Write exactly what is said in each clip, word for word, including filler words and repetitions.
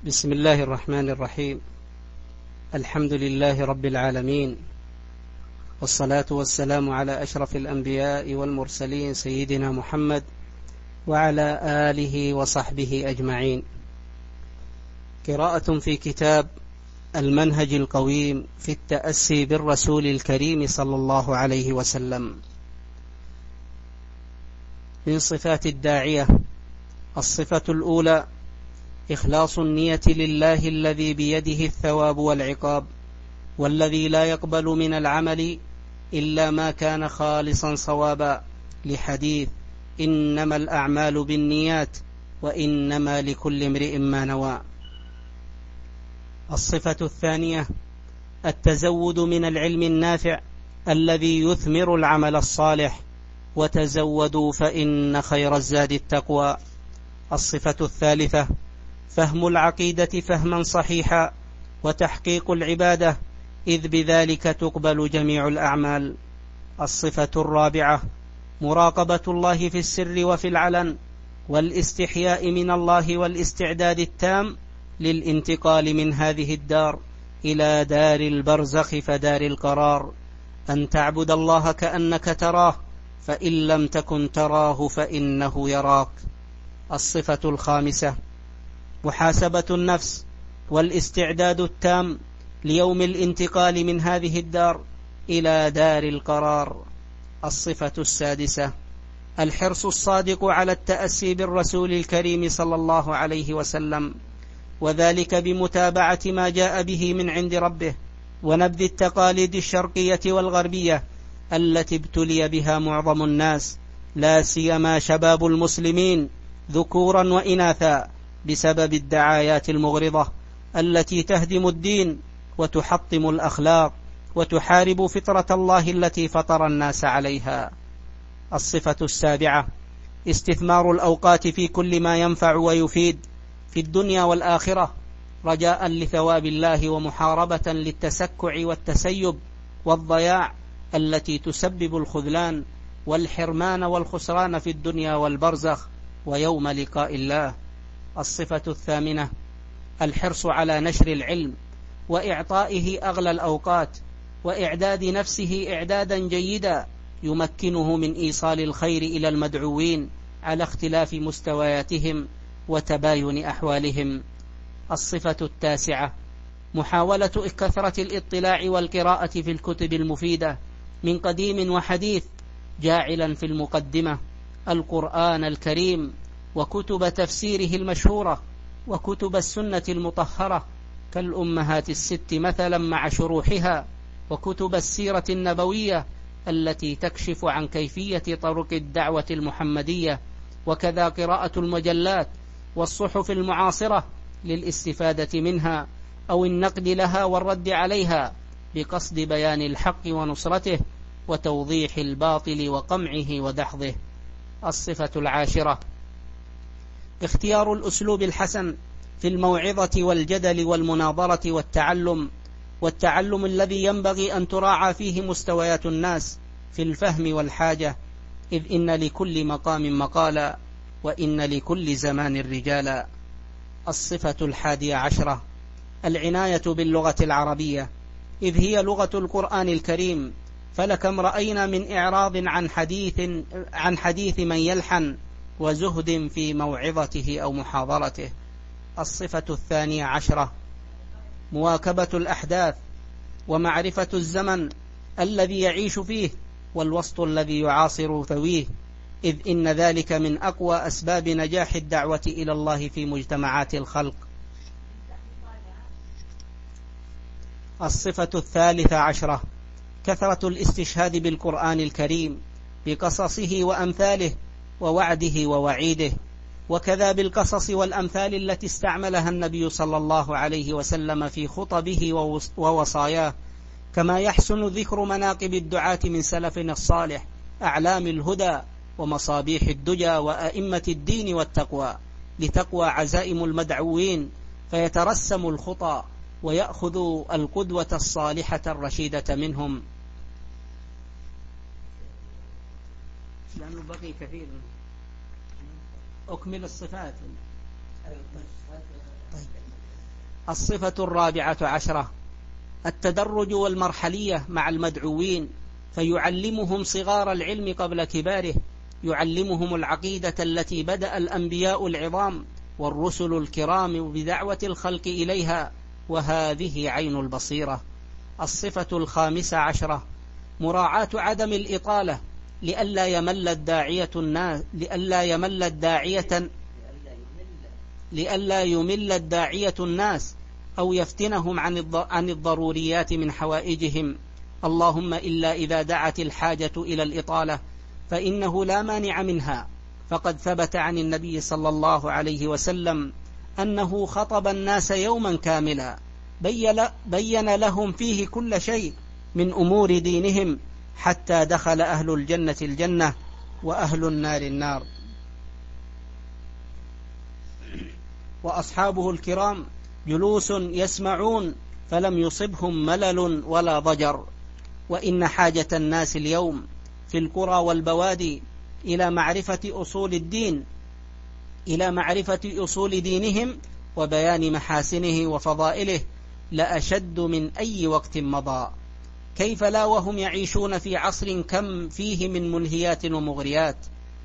بسم الله الرحمن الرحيم. الحمد لله رب العالمين، والصلاة والسلام على أشرف الأنبياء والمرسلين سيدنا محمد وعلى آله وصحبه أجمعين. قراءة في كتاب المنهج القويم في التأسي بالرسول الكريم صلى الله عليه وسلم. من صفات الداعية: الصفة الأولى إخلاص النية لله الذي بيده الثواب والعقاب، والذي لا يقبل من العمل إلا ما كان خالصا صوابا، لحديث إنما الأعمال بالنيات وإنما لكل امرئ ما نوى. الصفة الثانية التزود من العلم النافع الذي يثمر العمل الصالح، وتزودوا فإن خير الزاد التقوى. الصفة الثالثة فهم العقيدة فهما صحيحا، وتحقيق العبادة، إذ بذلك تقبل جميع الأعمال. الصفة الرابعة مراقبة الله في السر وفي العلن، والاستحياء من الله والاستعداد التام للانتقال من هذه الدار إلى دار البرزخ فدار القرار، أن تعبد الله كأنك تراه، فإن لم تكن تراه فإنه يراك. الصفة الخامسة محاسبة النفس والاستعداد التام ليوم الانتقال من هذه الدار إلى دار القرار. الصفة السادسة الحرص الصادق على التأسي بالرسول الكريم صلى الله عليه وسلم، وذلك بمتابعة ما جاء به من عند ربه، ونبذ التقاليد الشرقية والغربية التي ابتلي بها معظم الناس، لا سيما شباب المسلمين ذكورا وإناثا، بسبب الدعايات المغرضة التي تهدم الدين وتحطم الأخلاق وتحارب فطرة الله التي فطر الناس عليها. الصفة السابعة استثمار الأوقات في كل ما ينفع ويفيد في الدنيا والآخرة، رجاء لثواب الله ومحاربة للتسكع والتسيب والضياع التي تسبب الخذلان والحرمان والخسران في الدنيا والبرزخ ويوم لقاء الله. الصفة الثامنة الحرص على نشر العلم وإعطائه أغلى الأوقات، وإعداد نفسه إعدادا جيدا يمكنه من إيصال الخير إلى المدعوين على اختلاف مستوياتهم وتباين أحوالهم. الصفة التاسعة محاولة كثرة الاطلاع والقراءة في الكتب المفيدة من قديم وحديث، جاعلا في المقدمة القرآن الكريم وكتب تفسيره المشهورة وكتب السنة المطهرة كالأمهات الست مثلا مع شروحها، وكتب السيرة النبوية التي تكشف عن كيفية طرق الدعوة المحمدية، وكذا قراءة المجلات والصحف المعاصرة للاستفادة منها أو النقد لها والرد عليها، بقصد بيان الحق ونصرته وتوضيح الباطل وقمعه ودحضه. الصفة العاشرة اختيار الأسلوب الحسن في الموعظة والجدل والمناظرة والتعلم، والتعلم الذي ينبغي أن تراعى فيه مستويات الناس في الفهم والحاجة، إذ إن لكل مقام مقالا وإن لكل زمان رجالا. الصفة الحادية عشرة العناية باللغة العربية، إذ هي لغة القرآن الكريم، فلكم رأينا من إعراض عن حديث عن حديث من يلحن وزهد في موعظته أو محاضرته. الصفة الثانية عشرة مواكبة الأحداث ومعرفة الزمن الذي يعيش فيه والوسط الذي يعاصر ذويه، إذ إن ذلك من أقوى أسباب نجاح الدعوة إلى الله في مجتمعات الخلق. الصفة الثالثة عشرة كثرة الاستشهاد بالقرآن الكريم بقصصه وأمثاله ووعده ووعيده، وكذا بالقصص والأمثال التي استعملها النبي صلى الله عليه وسلم في خطبه ووصاياه، كما يحسن ذكر مناقب الدعاة من سلفنا الصالح، أعلام الهدى ومصابيح الدجى وأئمة الدين والتقوى، لتقوى عزائم المدعوين فيترسم الخطى ويأخذ القدوة الصالحة الرشيدة منهم. لأنه بقي كثير. أكمل الصفات. طيب. الصفة الرابعة عشرة التدرج والمرحلية مع المدعوين، فيعلمهم صغار العلم قبل كباره، يعلمهم العقيدة التي بدأ الأنبياء العظام والرسل الكرام بدعوة الخلق إليها، وهذه عين البصيرة. الصفة الخامسة عشرة مراعاة عدم الإطالة لئلا يمل الداعية الناس لئلا يمل الداعية لئلا يمل الداعية الناس أو يفتنهم عن الضروريات من حوائجهم، اللهم إلا إذا دعت الحاجة إلى الإطالة فإنه لا مانع منها، فقد ثبت عن النبي صلى الله عليه وسلم أنه خطب الناس يوما كاملا بين لهم فيه كل شيء من أمور دينهم، حتى دخل أهل الجنة الجنة وأهل النار النار، وأصحابه الكرام جلوس يسمعون فلم يصبهم ملل ولا ضجر. وإن حاجة الناس اليوم في القرى والبوادي إلى معرفة أصول الدين إلى معرفة أصول دينهم وبيان محاسنه وفضائله لأشد من أي وقت مضى. كيف لا وهم يعيشون في عصر كم فيه من منهيات ومغريات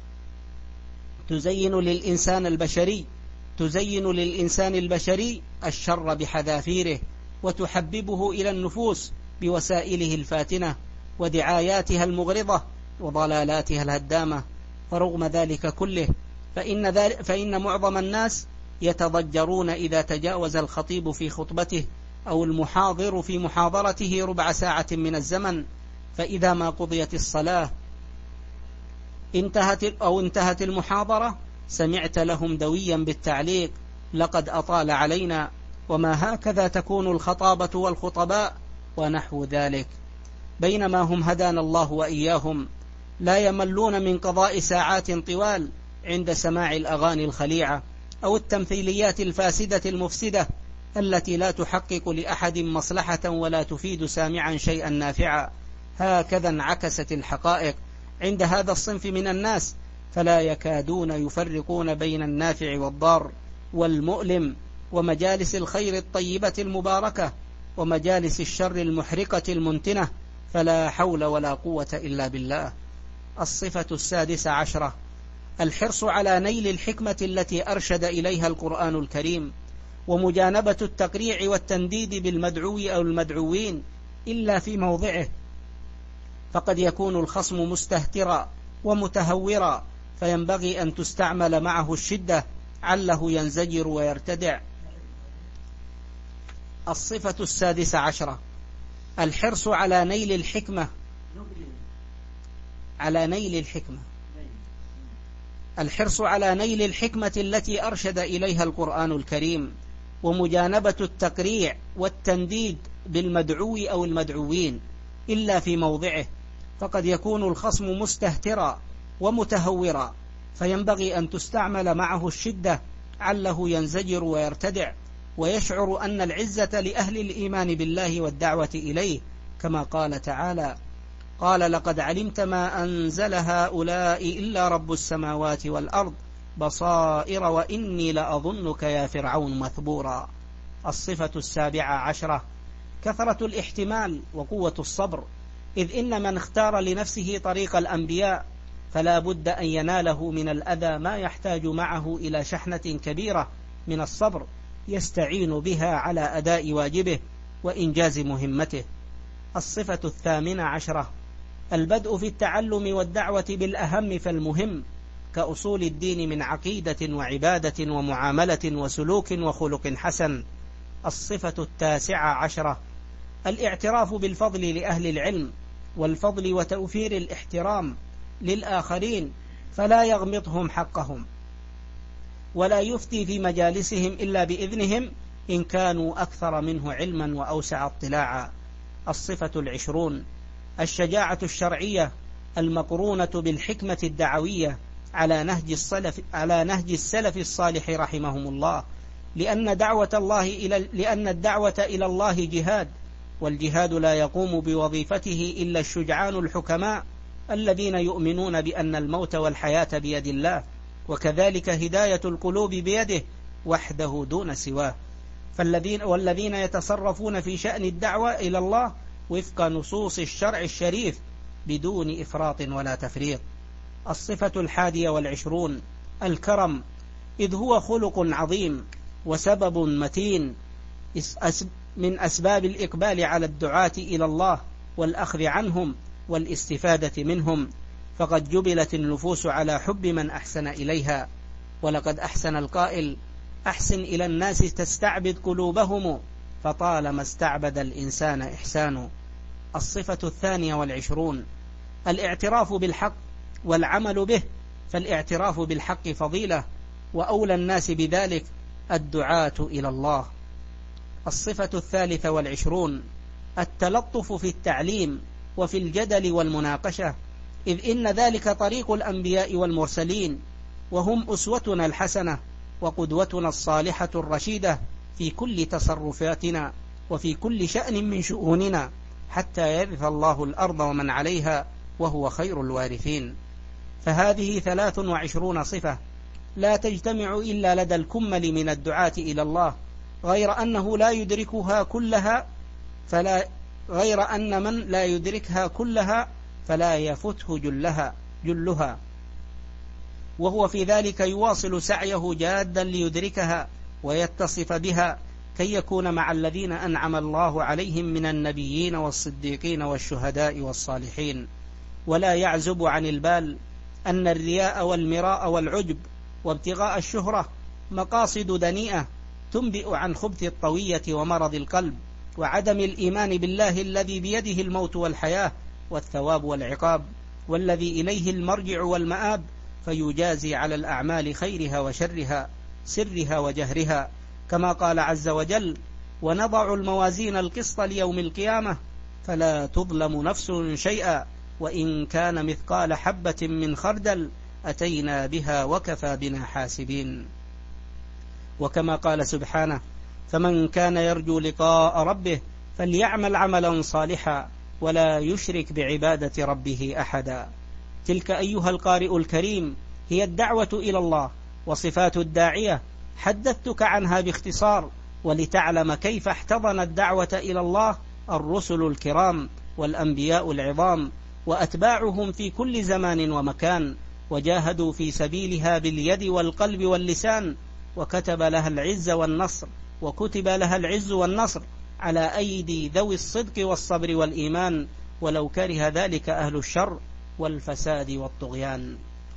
تزين للإنسان البشري تزين للإنسان البشري الشر بحذافيره، وتحببه إلى النفوس بوسائله الفاتنة ودعاياتها المغرضة وضلالاتها الهدامة. فرغم ذلك كله فإن, ذلك فإن معظم الناس يتضجرون إذا تجاوز الخطيب في خطبته أو المحاضر في محاضرته ربع ساعة من الزمن، فإذا ما قضيت الصلاة انتهت أو انتهت المحاضرة سمعت لهم دويا بالتعليق: لقد أطال علينا، وما هكذا تكون الخطابة والخطباء ونحو ذلك. بينما هم هدانا الله وإياهم لا يملون من قضاء ساعات طوال عند سماع الأغاني الخليعة أو التمثيليات الفاسدة المفسدة التي لا تحقق لأحد مصلحة ولا تفيد سامعا شيئا نافعا. هكذا انعكست الحقائق عند هذا الصنف من الناس، فلا يكادون يفرقون بين النافع والضار والمؤلم، ومجالس الخير الطيبة المباركة ومجالس الشر المحرقة المنتنة، فلا حول ولا قوة إلا بالله. الصفة السادسة عشرة الحرص على نيل الحكمة التي أرشد إليها القرآن الكريم، ومجانبة التقريع والتنديد بالمدعو أو المدعوين إلا في موضعه، فقد يكون الخصم مستهترا ومتهورا، فينبغي أن تستعمل معه الشدة عله ينزجر ويرتدع. الصفة السادسة عشرة الحرص على نيل الحكمة على نيل الحكمة الحرص على نيل الحكمة التي أرشد إليها القرآن الكريم، ومجانبة التقريع والتنديد بالمدعو أو المدعوين إلا في موضعه، فقد يكون الخصم مستهترا ومتهورا، فينبغي أن تستعمل معه الشدة عله ينزجر ويرتدع، ويشعر أن العزة لأهل الإيمان بالله والدعوة إليه، كما قال تعالى: قال لقد علمت ما أنزل هؤلاء إلا رب السماوات والأرض بصائر وإني لأظنك يا فرعون مثبورا. الصفة السابعة عشرة كثرة الاحتمال وقوة الصبر، إذ إن من اختار لنفسه طريق الأنبياء فلا بد أن يناله من الأذى ما يحتاج معه إلى شحنة كبيرة من الصبر يستعين بها على أداء واجبه وإنجاز مهمته. الصفة الثامنة عشرة البدء في التعلم والدعوة بالأهم فالمهم، كأصول الدين من عقيدة وعبادة ومعاملة وسلوك وخلق حسن. الصفة التاسعة عشرة الاعتراف بالفضل لأهل العلم والفضل وتوفير الاحترام للآخرين، فلا يغمطهم حقهم ولا يفتي في مجالسهم إلا بإذنهم إن كانوا أكثر منه علما وأوسع اطلاعا. الصفة العشرون الشجاعة الشرعية المقرونة بالحكمة الدعوية على نهج السلف على نهج السلف الصالح رحمهم الله، لأن دعوة الله إلى لأن الدعوة إلى الله جهاد، والجهاد لا يقوم بوظيفته إلا الشجعان الحكماء الذين يؤمنون بأن الموت والحياة بيد الله، وكذلك هداية القلوب بيده وحده دون سواه. فالذين والذين يتصرفون في شأن الدعوة إلى الله وفق نصوص الشرع الشريف بدون إفراط ولا تفريط. الصفة الحادية والعشرون الكرم، إذ هو خلق عظيم وسبب متين من أسباب الإقبال على الدعاة إلى الله والأخذ عنهم والاستفادة منهم، فقد جبلت النفوس على حب من أحسن إليها، ولقد أحسن القائل: أحسن إلى الناس تستعبد قلوبهم، فطالما استعبد الإنسان إحسانه. الصفة الثانية والعشرون الاعتراف بالحق والعمل به، فالاعتراف بالحق فضيلة، وأولى الناس بذلك الدعاة إلى الله. الصفة الثالثة والعشرون التلطف في التعليم وفي الجدل والمناقشة، إذ إن ذلك طريق الأنبياء والمرسلين، وهم أسوتنا الحسنة وقدوتنا الصالحة الرشيدة في كل تصرفاتنا وفي كل شأن من شؤوننا، حتى يرث الله الأرض ومن عليها وهو خير الوارثين. فهذه ثلاث وعشرون صفة لا تجتمع إلا لدى الكمل من الدعاة إلى الله، غير أنه لا يدركها كلها فلا غير أن من لا يدركها كلها فلا يفته جلها جلها وهو في ذلك يواصل سعيه جادا ليدركها ويتصف بها، كي يكون مع الذين أنعم الله عليهم من النبيين والصديقين والشهداء والصالحين. ولا يعزب عن البال أن الرياء والمراء والعجب وابتغاء الشهرة مقاصد دنيئة تنبئ عن خبث الطوية ومرض القلب وعدم الإيمان بالله الذي بيده الموت والحياة والثواب والعقاب، والذي إليه المرجع والمآب، فيجازي على الأعمال خيرها وشرها سرها وجهرها، كما قال عز وجل: ونضع الموازين القسط ليوم القيامة فلا تظلم نفس شيئا وإن كان مثقال حبة من خردل أتينا بها وكفى بنا حاسبين. وكما قال سبحانه: فمن كان يرجو لقاء ربه فليعمل عملا صالحا ولا يشرك بعبادة ربه أحدا. تلك أيها القارئ الكريم هي الدعوة إلى الله وصفات الداعية، حدثتك عنها باختصار ولتعلم كيف احتضن الدعوة إلى الله الرسل الكرام والأنبياء العظام وأتباعهم في كل زمان ومكان، وجاهدوا في سبيلها باليد والقلب واللسان، وكتب لها العز والنصر وكتب لها العز والنصر على أيدي ذوي الصدق والصبر والإيمان، ولو كره ذلك أهل الشر والفساد والطغيان.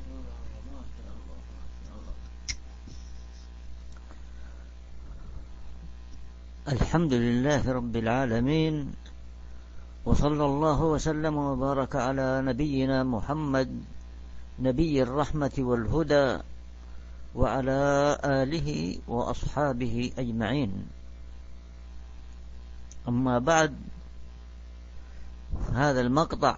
الحمد لله رب العالمين، وصلى الله وسلم وبارك على نبينا محمد نبي الرحمة والهدى وعلى آله وأصحابه أجمعين. أما بعد، هذا المقطع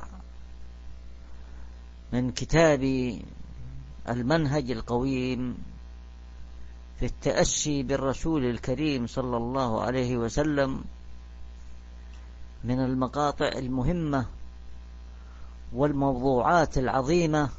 من كتاب المنهج القويم في التأسي بالرسول الكريم صلى الله عليه وسلم من المقاطع المهمة والموضوعات العظيمة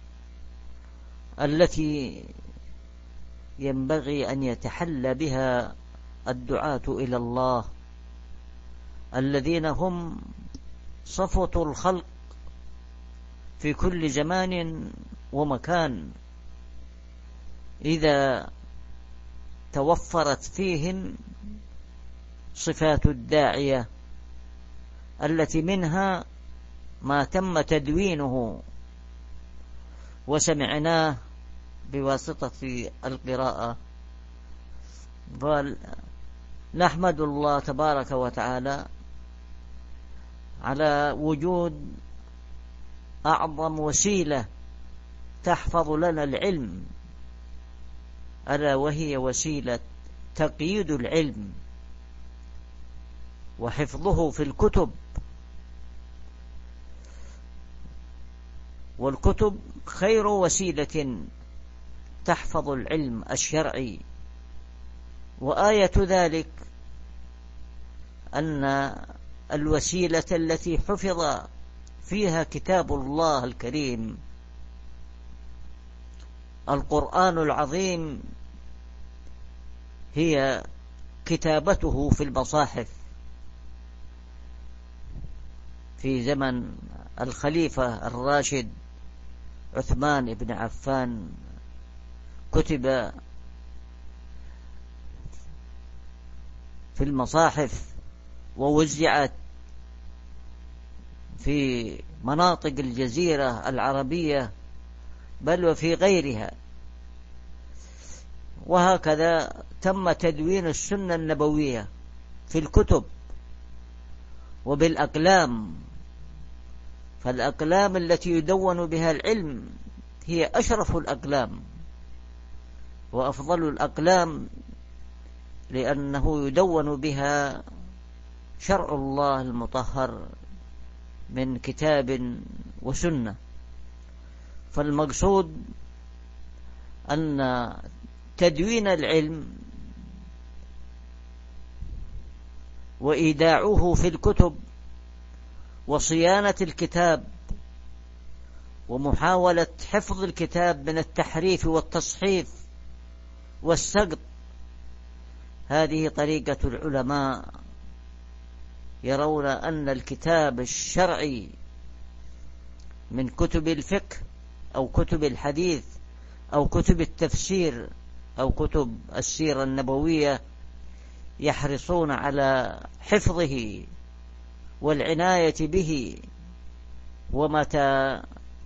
التي ينبغي أن يتحلى بها الدعاة إلى الله، الذين هم صفوة الخلق في كل زمان ومكان، إذا توفرت فيهم صفات الداعية التي منها ما تم تدوينه وسمعناه بواسطة القراءة. نحمد الله تبارك وتعالى على وجود أعظم وسيلة تحفظ لنا العلم، ألا وهي وسيلة تقييد العلم وحفظه في الكتب. والكتب خير وسيلة تحفظ العلم الشرعي، وآية ذلك أن الوسيلة التي حفظ فيها كتاب الله الكريم القرآن العظيم هي كتابته في المصاحف في زمن الخليفة الراشد عثمان بن عفان، كتب في المصاحف ووزعت في مناطق الجزيرة العربية بل وفي غيرها. وهكذا تم تدوين السنة النبوية في الكتب وبالأقلام، فالأقلام التي يدون بها العلم هي أشرف الأقلام وأفضل الأقلام، لأنه يدون بها شرع الله المطهر من كتاب وسنة. فالمقصود أن تدوين العلم وإيداعه في الكتب وصيانة الكتاب ومحاولة حفظ الكتاب من التحريف والتصحيف والسقط، هذه طريقة العلماء. يرون أن الكتاب الشرعي من كتب الفقه أو كتب الحديث أو كتب التفسير أو كتب السيرة النبوية يحرصون على حفظه والعناية به، ومتى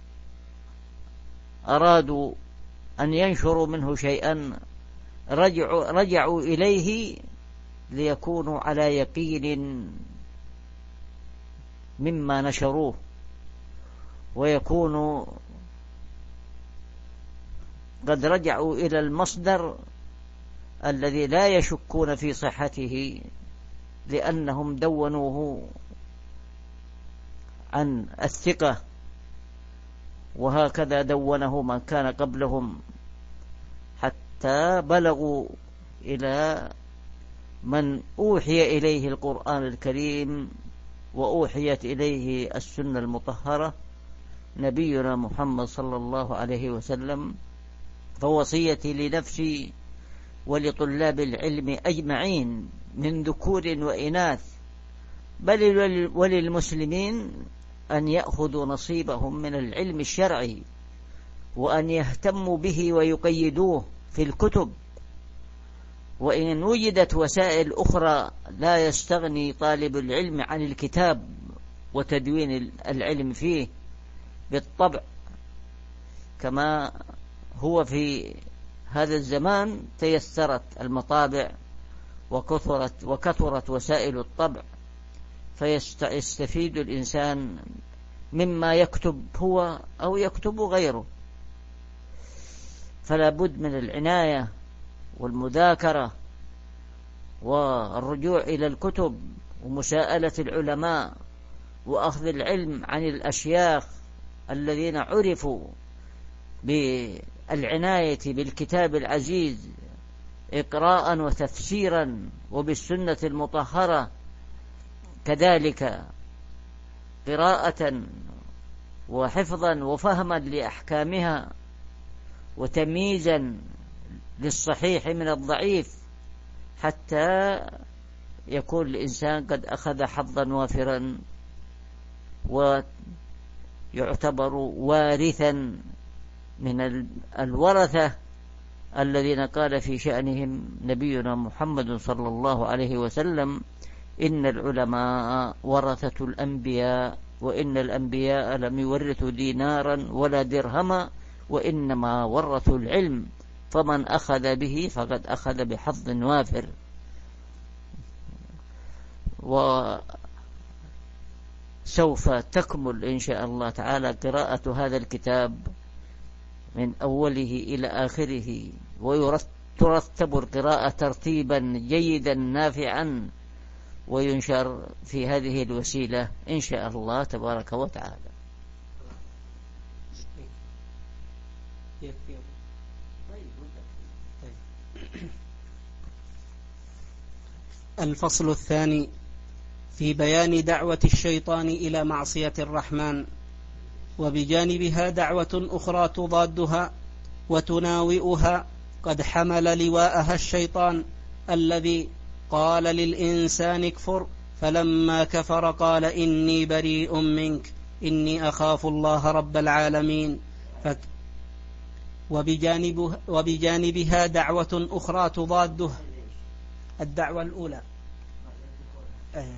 أرادوا أن ينشروا منه شيئا رجعوا, رجعوا إليه ليكونوا على يقين مما نشروه، ويكونوا قد رجعوا إلى المصدر الذي لا يشكون في صحته، لأنهم دونوه عن الثقة، وهكذا دونه من كان قبلهم حتى بلغوا إلى من أوحي إليه القرآن الكريم وأوحيت إليه السنة المطهرة نبينا محمد صلى الله عليه وسلم. فوصيتي لنفسي ولطلاب العلم أجمعين من ذكور وإناث بل وللمسلمين أن يأخذوا نصيبهم من العلم الشرعي، وأن يهتموا به ويقيدوه في الكتب. وإن وجدت وسائل أخرى لا يستغني طالب العلم عن الكتاب وتدوين العلم فيه بالطبع، كما هو في هذا الزمان تيسرت المطابع وكثرت, وكثرت وسائل الطبع، فيستفيد الإنسان مما يكتب هو أو يكتب غيره. فلا بد من العناية والمذاكرة والرجوع إلى الكتب ومساءلة العلماء وأخذ العلم عن الأشياخ الذين عرفوا بالعناية بالكتاب العزيز إقراء وتفسيرا، وبالسنة المطهرة كذلك قراءة وحفظا وفهما لأحكامها وتمييزا للصحيح من الضعيف، حتى يكون الإنسان قد أخذ حظا وافرا ويعتبر وارثا من الورثة الذين قال في شأنهم نبينا محمد صلى الله عليه وسلم: إن العلماء ورثة الأنبياء، وإن الأنبياء لم يورثوا دينارا ولا درهما، وإنما ورثوا العلم، فمن أخذ به فقد أخذ بحظ وافر. وسوف تكمل إن شاء الله تعالى قراءة هذا الكتاب من أوله إلى آخره، ويرتب القراءة ترتيبا جيدا نافعا، وينشر في هذه الوسيلة إن شاء الله تبارك وتعالى. الفصل الثاني في بيان دعوة الشيطان إلى معصية الرحمن، وبجانبها دعوة أخرى تضادها وتناوئها قد حمل لواءها الشيطان الذي قال للإنسان اكفر، فلما كفر قال إني بريء منك إني أخاف الله رب العالمين. فك وبجانبها, وبجانبها دعوة أخرى تضاده. الدعوة الأولى أيه.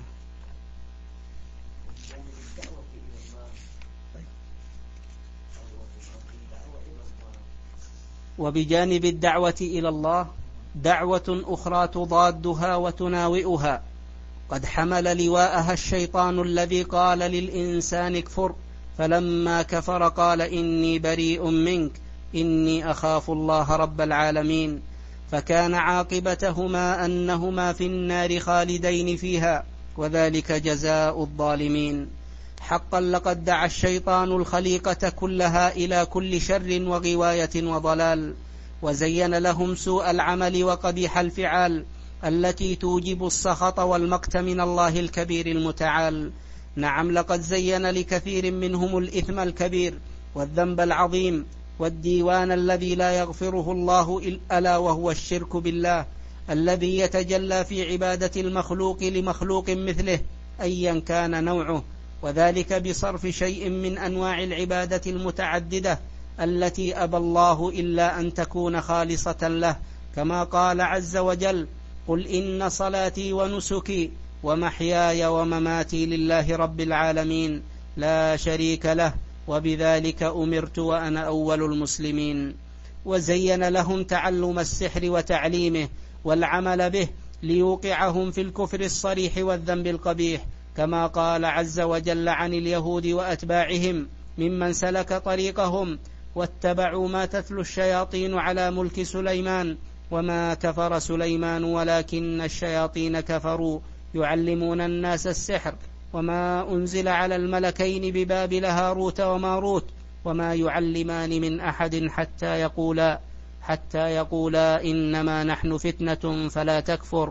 وبجانب الدعوة إلى الله دعوة أخرى تضادها وتناوئها. قد حمل لواءها الشيطان الذي قال للإنسان اكفر، فلما كفر قال إني بريء منك إني أخاف الله رب العالمين، فكان عاقبتهما أنهما في النار خالدين فيها، وذلك جزاء الظالمين. حقا لقد دعا الشيطان الخليقة كلها إلى كل شر وغواية وضلال، وزين لهم سوء العمل وقبيح الفعال التي توجب السخط والمقت من الله الكبير المتعال. نعم، لقد زين لكثير منهم الإثم الكبير والذنب العظيم والديوان الذي لا يغفره الله ألا وهو الشرك بالله، الذي يتجلى في عبادة المخلوق لمخلوق مثله أيا كان نوعه، وذلك بصرف شيء من أنواع العبادة المتعددة التي أبى الله إلا أن تكون خالصة له، كما قال عز وجل: قل إن صلاتي ونسكي ومحياي ومماتي لله رب العالمين لا شريك له وبذلك أمرت وأنا أول المسلمين. وزين لهم تعلم السحر وتعليمه والعمل به ليوقعهم في الكفر الصريح والذنب القبيح، كما قال عز وجل عن اليهود وأتباعهم ممن سلك طريقهم: واتبعوا ما تتلو الشياطين على ملك سليمان وما كفر سليمان ولكن الشياطين كفروا يعلمون الناس السحر وما أنزل على الملكين ببابل هاروت وماروت وما يعلمان من أحد حتى يقولا حتى يقولا إنما نحن فتنة فلا تكفر،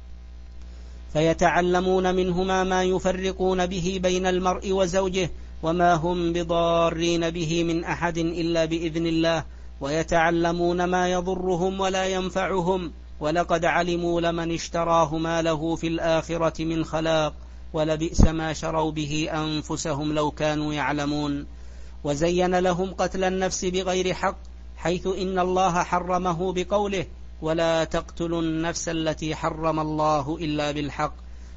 فيتعلمون منهما ما يفرقون به بين المرء وزوجه وما هم بضارين به من أحد إلا بإذن الله، ويتعلمون ما يضرهم ولا ينفعهم، ولقد علموا لمن اشتراه ما له في الآخرة من خلاق ولبئس ما شروا به أنفسهم لو كانوا يعلمون. وزين لهم قتل النفس بغير حق، حيث إن الله حرمه بقوله: ولا تقتلوا النفس التي حرم الله إلا بالحق،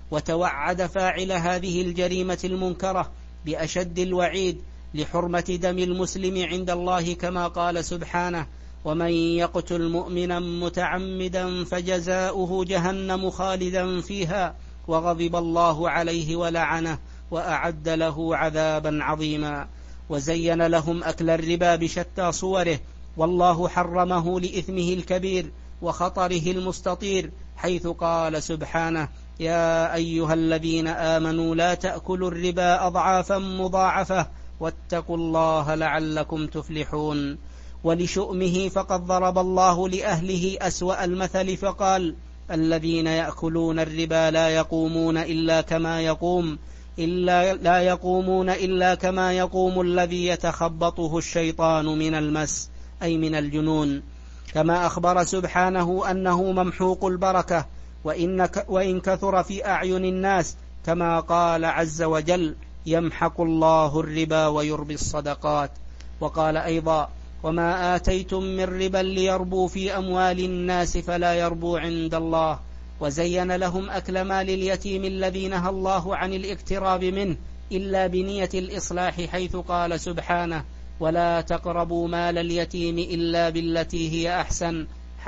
وتوعد فاعل هذه الجريمة المنكرة بأشد الوعيد لحرمة دم المسلم عند الله، كما قال سبحانه: ومن يقتل مؤمنا متعمدا فجزاؤه جهنم خالدا فيها وغضب الله عليه ولعنه وأعد له عذابا عظيما. وزين لهم أكل الربا بشتى صوره، والله حرمه لإثمه الكبير وخطره المستطير، حيث قال سبحانه: يا أيها الذين آمنوا لا تأكلوا الربا أضعافا مضاعفة واتقوا الله لعلكم تفلحون. ولشؤمه فقد ضرب الله لأهله أسوأ المثل فقال: الذين يأكلون الربا لا يقومون إلا كما يقوم إلا لا يقومون إلا كما يقوم الذي يتخبطه الشيطان من المس، أي من الجنون، كما أخبر سبحانه أنه ممحوق البركة وإن, وإن كثر في أعين الناس، كما قال عز وجل: يمحق الله الربا ويربي الصدقات. وقال أيضا: وما آتيتم من ربا ليربو في أموال الناس فلا يربو عند الله. وزين لهم أكل مال اليتيم الذي نهى الله عن الاقتراب منه إلا بنية الإصلاح، حيث قال سبحانه: ولا تقربوا مال اليتيم إلا بالتي هي أحسن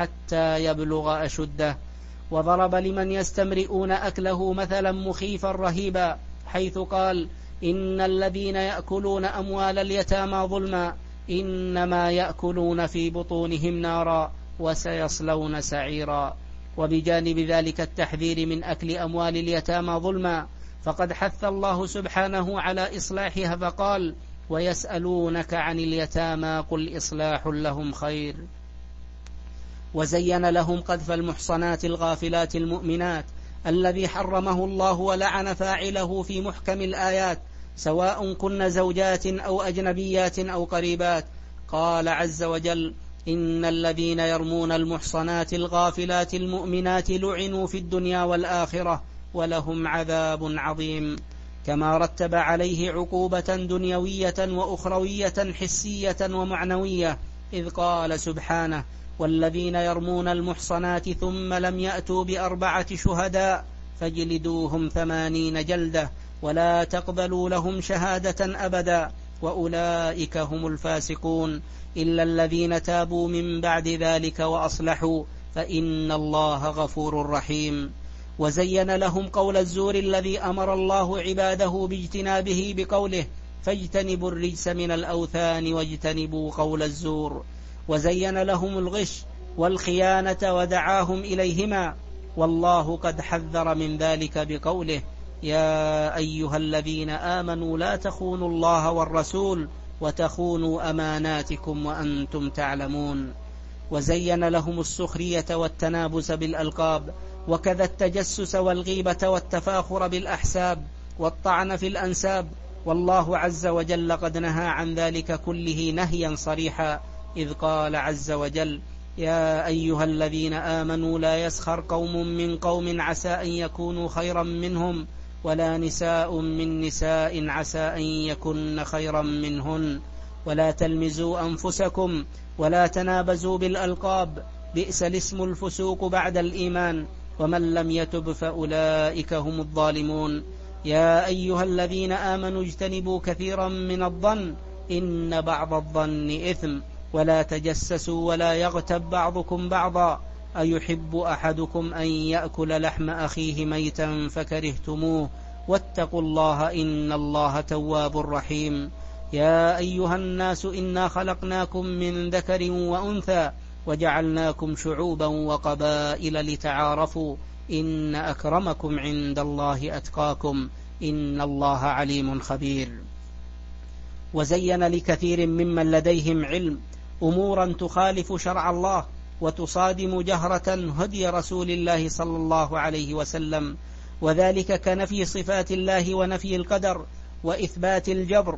حتى يبلغ أشده. وضرب لمن يستمرئون أكله مثلا مخيفا رهيبا، حيث قال: إن الذين يأكلون أموال اليتامى ظلما إنما يأكلون في بطونهم نارا وسيصلون سعيرا. وبجانب ذلك التحذير من أكل أموال اليتامى ظلما، فقد حث الله سبحانه على إصلاحها فقال: ويسألونك عن اليتامى قل إصلاح لهم خير. وزين لهم قذف المحصنات الغافلات المؤمنات الذي حرمه الله ولعن فاعله في محكم الآيات، سواء كن زوجات أو أجنبيات أو قريبات. قال عز وجل: إن الذين يرمون المحصنات الغافلات المؤمنات لعنوا في الدنيا والآخرة ولهم عذاب عظيم. كما رتب عليه عقوبة دنيوية وأخروية حسية ومعنوية، إذ قال سبحانه: والذين يرمون المحصنات ثم لم يأتوا بأربعة شهداء فاجلدوهم ثمانين جلدة ولا تقبلوا لهم شهادة أبدا وأولئك هم الفاسقون، إلا الذين تابوا من بعد ذلك وأصلحوا فإن الله غفور رحيم. وزين لهم قول الزور الذي أمر الله عباده باجتنابه بقوله: فاجتنبوا الرجس من الأوثان واجتنبوا قول الزور. وزين لهم الغش والخيانة ودعاهم إليهما، والله قد حذر من ذلك بقوله: يا أيها الذين آمنوا لا تخونوا الله والرسول وتخونوا أماناتكم وأنتم تعلمون. وزين لهم السخرية والتنابز بالألقاب، وكذا التجسس والغيبة والتفاخر بالأحساب والطعن في الأنساب، والله عز وجل قد نهى عن ذلك كله نهيا صريحا، إذ قال عز وجل: يا أيها الذين آمنوا لا يسخر قوم من قوم عسى أن يكونوا خيرا منهم ولا نساء من نساء عسى أن يكن خيرا منهن ولا تلمزوا أنفسكم ولا تنابزوا بالألقاب بئس الاسم الفسوق بعد الإيمان ومن لم يتب فأولئك هم الظالمون. يا أيها الذين آمنوا اجتنبوا كثيرا من الظن إن بعض الظن إثم ولا تجسسوا ولا يغتب بعضكم بعضا أيحب أحدكم أن يأكل لحم أخيه ميتا فكرهتموه واتقوا الله إن الله تواب رحيم. يا أيها الناس إنا خلقناكم من ذكر وأنثى وجعلناكم شعوبا وقبائل لتعارفوا إن أكرمكم عند الله أتقاكم إن الله عليم خبير. وزين لكثير ممن لديهم علم أمورا تخالف شرع الله وتصادم جهرة هدي رسول الله صلى الله عليه وسلم، وذلك كنفي صفات الله ونفي القدر وإثبات الجبر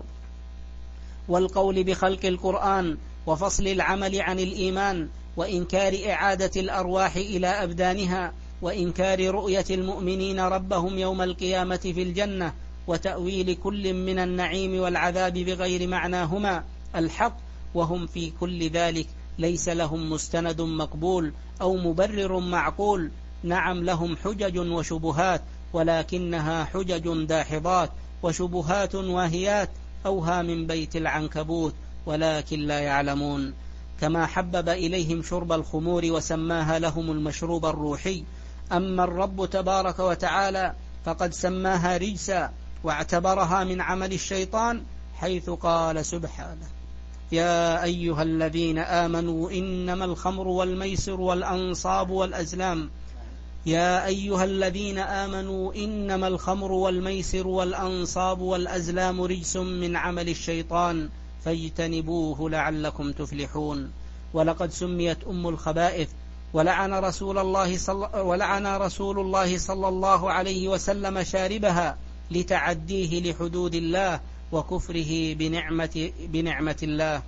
والقول بخلق القرآن وفصل العمل عن الإيمان وإنكار إعادة الأرواح إلى أبدانها وإنكار رؤية المؤمنين ربهم يوم القيامة في الجنة وتأويل كل من النعيم والعذاب بغير معناهما الحق، وهم في كل ذلك ليس لهم مستند مقبول أو مبرر معقول. نعم لهم حجج وشبهات ولكنها حجج داحضات وشبهات واهيات أوها من بيت العنكبوت ولكن لا يعلمون. كما حبب إليهم شرب الخمور وسماها لهم المشروب الروحي، أما الرب تبارك وتعالى فقد سماها رجسا واعتبرها من عمل الشيطان، حيث قال سبحانه: يا أيها الذين آمنوا إنما الخمر والميسر والأنصاب والأزلام يا أيها الذين آمنوا إنما الخمر والميسر والأنصاب والأزلام رجس من عمل الشيطان فاجتنبوه لعلكم تفلحون. ولقد سميت أم الخبائث ولعن رسول الله صلى ولعن رسول الله صلى الله عليه وسلم شاربها لتعديه لحدود الله وكفره بنعمة, بنعمة الله،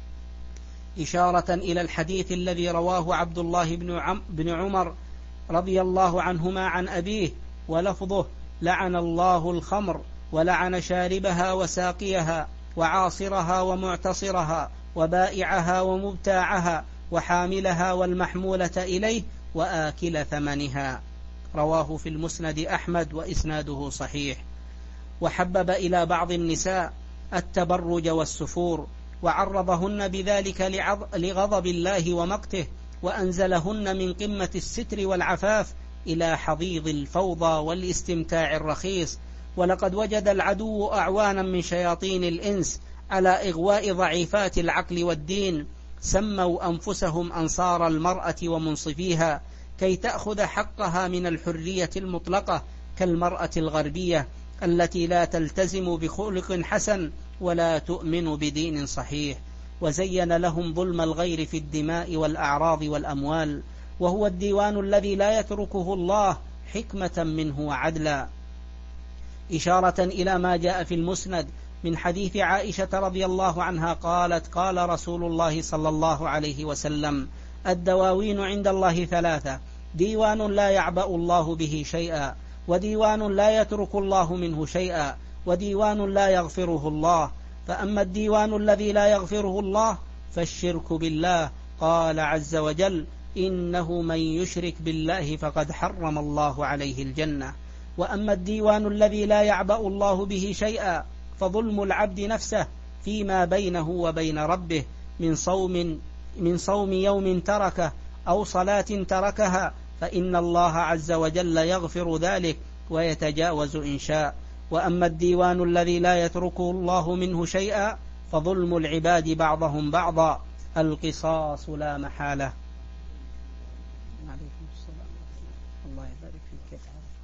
إشارة إلى الحديث الذي رواه عبد الله بن عمر رضي الله عنهما عن أبيه، ولفظه: لعن الله الخمر ولعن شاربها وساقيها وعاصرها ومعتصرها وبائعها ومبتاعها وحاملها والمحمولة إليه وآكل ثمنها. رواه في المسند أحمد وإسناده صحيح. وحبب إلى بعض النساء التبرج والسفور وعرضهن بذلك لغضب الله ومقته، وأنزلهن من قمة الستر والعفاف إلى حضيض الفوضى والاستمتاع الرخيص. ولقد وجد العدو أعوانا من شياطين الإنس على إغواء ضعيفات العقل والدين، سموا أنفسهم أنصار المرأة ومنصفيها كي تأخذ حقها من الحرية المطلقة كالمرأة الغربية التي لا تلتزم بخلق حسن ولا تؤمن بدين صحيح. وزين لهم ظلم الغير في الدماء والأعراض والأموال، وهو الديوان الذي لا يتركه الله حكمة منه وعدلا، إشارة إلى ما جاء في المسند من حديث عائشة رضي الله عنها قالت قال رسول الله صلى الله عليه وسلم: الدواوين عند الله ثلاثة: ديوان لا يعبأ الله به شيئا، وديوان لا يترك الله منه شيئا، وديوان لا يغفره الله. فأما الديوان الذي لا يغفره الله فالشرك بالله، قال عز وجل: إنه من يشرك بالله فقد حرم الله عليه الجنة. وأما الديوان الذي لا يعبأ الله به شيئا فظلم العبد نفسه فيما بينه وبين ربه من صوم من صوم يوم تركه أو صلاة تركها، فإن الله عز وجل يغفر ذلك ويتجاوز إن شاء. وأما الديوان الذي لا يتركه الله منه شيئا فظلم العباد بعضهم بعضا، القصاص لا محالة. عليكم السلام. الله يبارك فيك.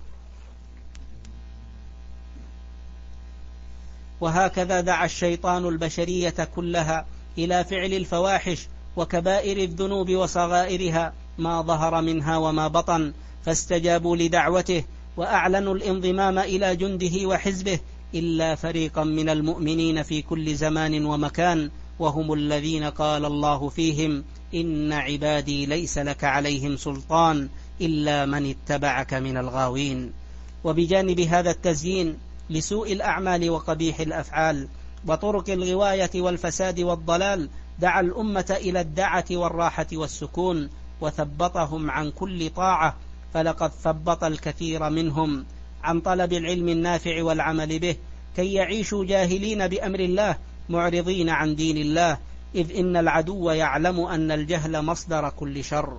وهكذا دعا الشيطان البشرية كلها إلى فعل الفواحش وكبائر الذنوب وصغائرها ما ظهر منها وما بطن، فاستجابوا لدعوته وأعلنوا الانضمام إلى جنده وحزبه، إلا فريقا من المؤمنين في كل زمان ومكان، وهم الذين قال الله فيهم: إن عبادي ليس لك عليهم سلطان إلا من اتبعك من الغاوين. وبجانب هذا التزيين لسوء الأعمال وقبيح الأفعال وطرق الغواية والفساد والضلال، دعا الأمة إلى الدعة والراحة والسكون، وثبطهم عن كل طاعة، فلقد ثبط الكثير منهم عن طلب العلم النافع والعمل به، كي يعيشوا جاهلين بأمر الله معرضين عن دين الله، إذ إن العدو يعلم أن الجهل مصدر كل شر.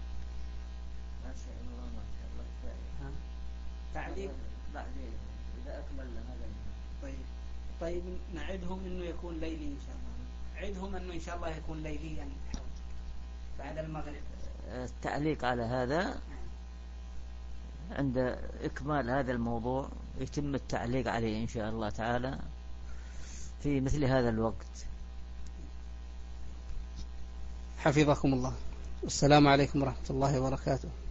تعليق بعدين إذا أكمل هذا. طيب طيب نعدهم إنه يكون ليلي إن شاء الله، عدهم إنه إن شاء الله يكون ليليا بعد المغرب. التعليق على هذا عند إكمال هذا الموضوع يتم التعليق عليه إن شاء الله تعالى في مثل هذا الوقت. حفظكم الله. والسلام عليكم ورحمة الله وبركاته.